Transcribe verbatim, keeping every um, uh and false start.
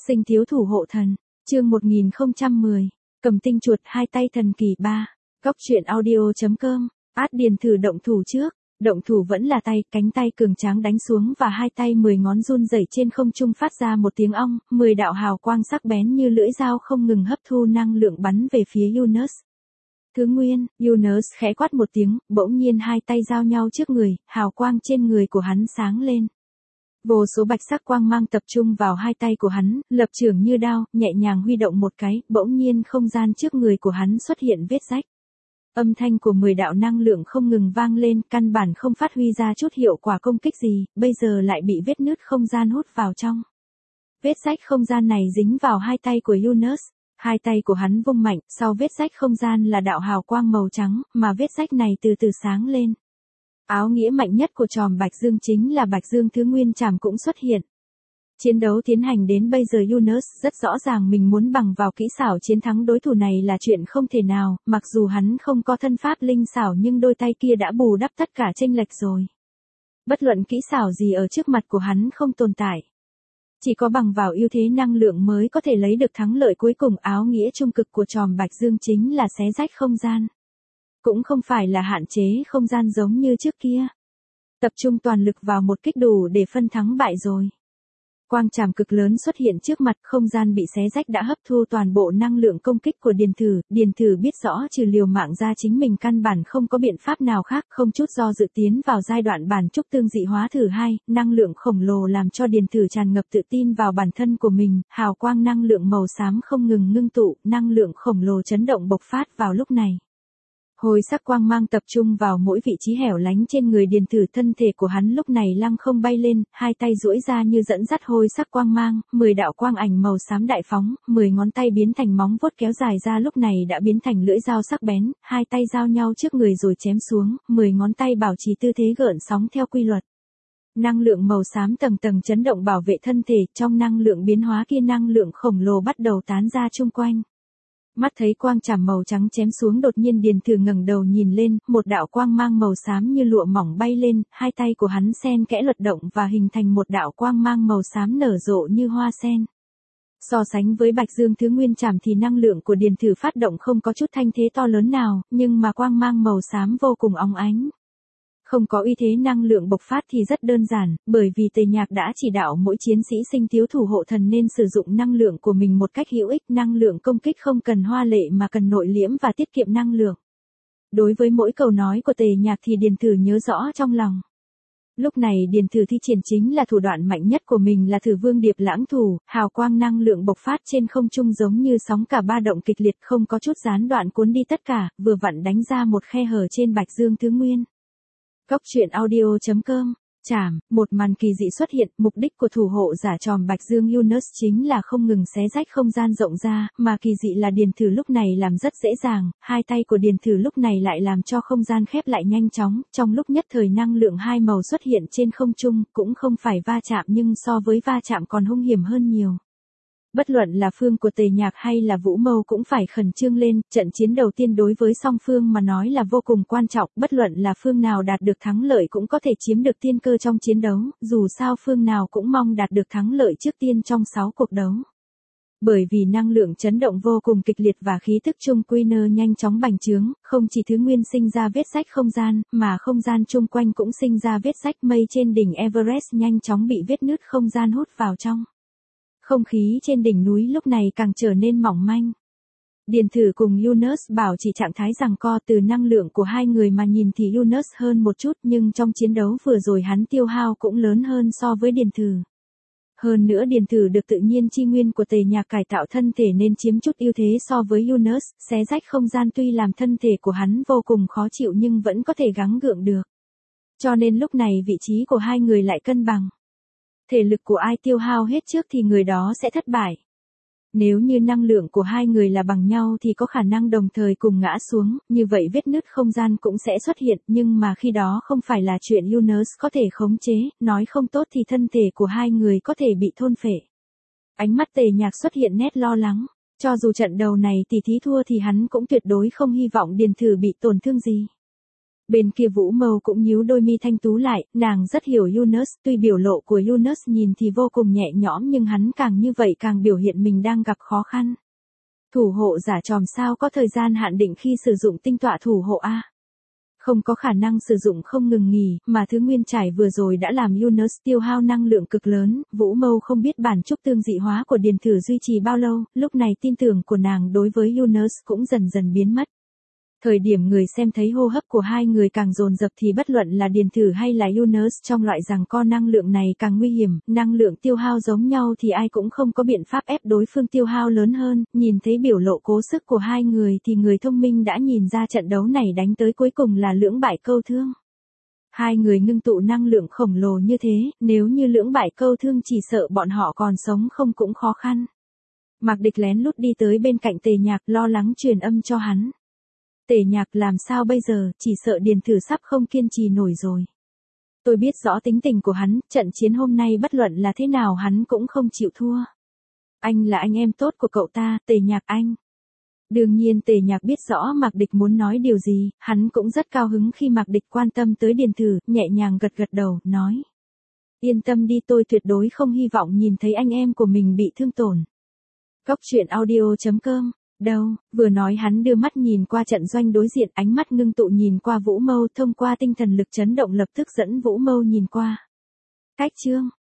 Sinh thiếu thủ hộ thần, chương một nghìn không trăm mười, cầm tinh chuột hai tay thần kỳ ba, góc truyện audio.com, át điền thử động thủ trước, động thủ vẫn là tay, cánh tay cường tráng đánh xuống và hai tay mười ngón run rẩy trên không trung phát ra một tiếng ong, mười đạo hào quang sắc bén như lưỡi dao không ngừng hấp thu năng lượng bắn về phía Yunus. Thứ nguyên, Yunus khẽ quát một tiếng, bỗng nhiên hai tay giao nhau trước người, hào quang trên người của hắn sáng lên. Vô số bạch sắc quang mang tập trung vào hai tay của hắn, lập chưởng như đao, nhẹ nhàng huy động một cái, bỗng nhiên không gian trước người của hắn xuất hiện vết rách. Âm thanh của mười đạo năng lượng không ngừng vang lên, căn bản không phát huy ra chút hiệu quả công kích gì, bây giờ lại bị vết nứt không gian hút vào trong. Vết rách không gian này dính vào hai tay của Yunus. Hai tay của hắn vung mạnh, sau vết rách không gian là đạo hào quang màu trắng, mà vết rách này từ từ sáng lên. Áo nghĩa mạnh nhất của tròm Bạch Dương chính là Bạch Dương Thứ Nguyên Trảm cũng xuất hiện. Chiến đấu tiến hành đến bây giờ Yunus rất rõ ràng mình muốn bằng vào kỹ xảo chiến thắng đối thủ này là chuyện không thể nào, mặc dù hắn không có thân pháp linh xảo nhưng đôi tay kia đã bù đắp tất cả chênh lệch rồi. Bất luận kỹ xảo gì ở trước mặt của hắn không tồn tại. Chỉ có bằng vào ưu thế năng lượng mới có thể lấy được thắng lợi cuối cùng. Áo nghĩa trung cực của tròm Bạch Dương chính là xé rách không gian. Cũng không phải là hạn chế không gian giống như trước kia. Tập trung toàn lực vào một kích đủ để phân thắng bại rồi. Quang trảm cực lớn xuất hiện trước mặt, không gian bị xé rách đã hấp thu toàn bộ năng lượng công kích của Điền Thử. Điền Thử biết rõ trừ liều mạng ra chính mình căn bản không có biện pháp nào khác, không chút do dự tiến vào giai đoạn bản trúc tương dị hóa thử hai, năng lượng khổng lồ làm cho Điền Thử tràn ngập tự tin vào bản thân của mình, hào quang năng lượng màu xám không ngừng ngưng tụ, năng lượng khổng lồ chấn động bộc phát vào lúc này. Hồi sắc quang mang tập trung vào mỗi vị trí hẻo lánh trên người Điền Thử, thân thể của hắn lúc này lăng không bay lên, hai tay duỗi ra như dẫn dắt hồi sắc quang mang, mười đạo quang ảnh màu xám đại phóng, mười ngón tay biến thành móng vuốt kéo dài ra lúc này đã biến thành lưỡi dao sắc bén, hai tay giao nhau trước người rồi chém xuống, mười ngón tay bảo trì tư thế gợn sóng theo quy luật. Năng lượng màu xám tầng tầng chấn động bảo vệ thân thể, trong năng lượng biến hóa kia năng lượng khổng lồ bắt đầu tán ra chung quanh. Mắt thấy quang trảm màu trắng chém xuống, đột nhiên Điền Thử ngẩng đầu nhìn lên, một đạo quang mang màu xám như lụa mỏng bay lên, hai tay của hắn xen kẽ luật động và hình thành một đạo quang mang màu xám nở rộ như hoa sen. So sánh với Bạch Dương Thứ Nguyên Trảm thì năng lượng của Điền Thử phát động không có chút thanh thế to lớn nào, nhưng mà quang mang màu xám vô cùng óng ánh. Không có uy thế năng lượng bộc phát thì rất đơn giản, bởi vì Tề Nhạc đã chỉ đạo mỗi chiến sĩ sinh thiếu thủ hộ thần nên sử dụng năng lượng của mình một cách hữu ích, năng lượng công kích không cần hoa lệ mà cần nội liễm và tiết kiệm năng lượng. Đối với mỗi câu nói của Tề Nhạc thì Điền Thử nhớ rõ trong lòng. Lúc này Điền Thử thi triển chính là thủ đoạn mạnh nhất của mình là Thử Vương Điệp Lãng Thủ, hào quang năng lượng bộc phát trên không trung giống như sóng cả ba động kịch liệt, không có chút gián đoạn cuốn đi tất cả, vừa vặn đánh ra một khe hở trên Bạch Dương Thứ Nguyên. Góc truyện audio.com, Trảm, một màn kỳ dị xuất hiện, mục đích của thủ hộ giả tròm Bạch Dương Yunus chính là không ngừng xé rách không gian rộng ra, mà kỳ dị là Điền Thử lúc này làm rất dễ dàng, hai tay của Điền Thử lúc này lại làm cho không gian khép lại nhanh chóng, trong lúc nhất thời năng lượng hai màu xuất hiện trên không trung, cũng không phải va chạm nhưng so với va chạm còn hung hiểm hơn nhiều. Bất luận là phương của Tề Nhạc hay là Vũ Mâu cũng phải khẩn trương lên, trận chiến đầu tiên đối với song phương mà nói là vô cùng quan trọng, bất luận là phương nào đạt được thắng lợi cũng có thể chiếm được tiên cơ trong chiến đấu, dù sao phương nào cũng mong đạt được thắng lợi trước tiên trong sáu cuộc đấu. Bởi vì năng lượng chấn động vô cùng kịch liệt và khí tức chung quy nơ nhanh chóng bành trướng, không chỉ Thứ Nguyên sinh ra vết rách không gian, mà không gian chung quanh cũng sinh ra vết rách, mây trên đỉnh Everest nhanh chóng bị vết nứt không gian hút vào trong. Không khí trên đỉnh núi lúc này càng trở nên mỏng manh. Điền Thử cùng Yunus bảo chỉ trạng thái giằng co, từ năng lượng của hai người mà nhìn thì Yunus hơn một chút, nhưng trong chiến đấu vừa rồi hắn tiêu hao cũng lớn hơn so với Điền Thử. Hơn nữa Điền Thử được tự nhiên chi nguyên của Tề Nhạc cải tạo thân thể nên chiếm chút ưu thế so với Yunus, xé rách không gian tuy làm thân thể của hắn vô cùng khó chịu nhưng vẫn có thể gắng gượng được. Cho nên lúc này vị trí của hai người lại cân bằng. Thể lực của ai tiêu hao hết trước thì người đó sẽ thất bại. Nếu như năng lượng của hai người là bằng nhau thì có khả năng đồng thời cùng ngã xuống, như vậy vết nứt không gian cũng sẽ xuất hiện, nhưng mà khi đó không phải là chuyện Yunus có thể khống chế, nói không tốt thì thân thể của hai người có thể bị thôn phệ. Ánh mắt Tề Nhạc xuất hiện nét lo lắng, cho dù trận đầu này tỷ thí thua thì hắn cũng tuyệt đối không hy vọng Điền Thử bị tổn thương gì. Bên kia Vũ Mâu cũng nhíu đôi mi thanh tú lại, nàng rất hiểu Yunus, tuy biểu lộ của Yunus nhìn thì vô cùng nhẹ nhõm nhưng hắn càng như vậy càng biểu hiện mình đang gặp khó khăn. Thủ hộ giả tròm sao có thời gian hạn định khi sử dụng tinh tọa thủ hộ a? Không có khả năng sử dụng không ngừng nghỉ, mà thứ nguyên trải vừa rồi đã làm Yunus tiêu hao năng lượng cực lớn, Vũ Mâu không biết bản trúc tương dị hóa của Điền Thử duy trì bao lâu, lúc này tin tưởng của nàng đối với Yunus cũng dần dần biến mất. Thời điểm người xem thấy hô hấp của hai người càng dồn dập thì bất luận là Điền Thử hay là Yunus trong loại rằng co năng lượng này càng nguy hiểm, năng lượng tiêu hao giống nhau thì ai cũng không có biện pháp ép đối phương tiêu hao lớn hơn, nhìn thấy biểu lộ cố sức của hai người thì người thông minh đã nhìn ra trận đấu này đánh tới cuối cùng là lưỡng bại câu thương. Hai người ngưng tụ năng lượng khổng lồ như thế, nếu như lưỡng bại câu thương chỉ sợ bọn họ còn sống không cũng khó khăn. Mạc Địch lén lút đi tới bên cạnh Tề Nhạc lo lắng truyền âm cho hắn. Tề Nhạc làm sao bây giờ, chỉ sợ Điền Thử sắp không kiên trì nổi rồi. Tôi biết rõ tính tình của hắn, trận chiến hôm nay bất luận là thế nào hắn cũng không chịu thua. Anh là anh em tốt của cậu ta, Tề Nhạc anh. Đương nhiên Tề Nhạc biết rõ Mạc Địch muốn nói điều gì, hắn cũng rất cao hứng khi Mạc Địch quan tâm tới Điền Thử, nhẹ nhàng gật gật đầu, nói. Yên tâm đi, tôi tuyệt đối không hy vọng nhìn thấy anh em của mình bị thương tổn. Cốc truyện audio chấm com. Đâu, vừa nói hắn đưa mắt nhìn qua trận doanh đối diện, ánh mắt ngưng tụ nhìn qua Vũ Mâu, thông qua tinh thần lực chấn động lập tức dẫn Vũ Mâu nhìn qua. Cách chương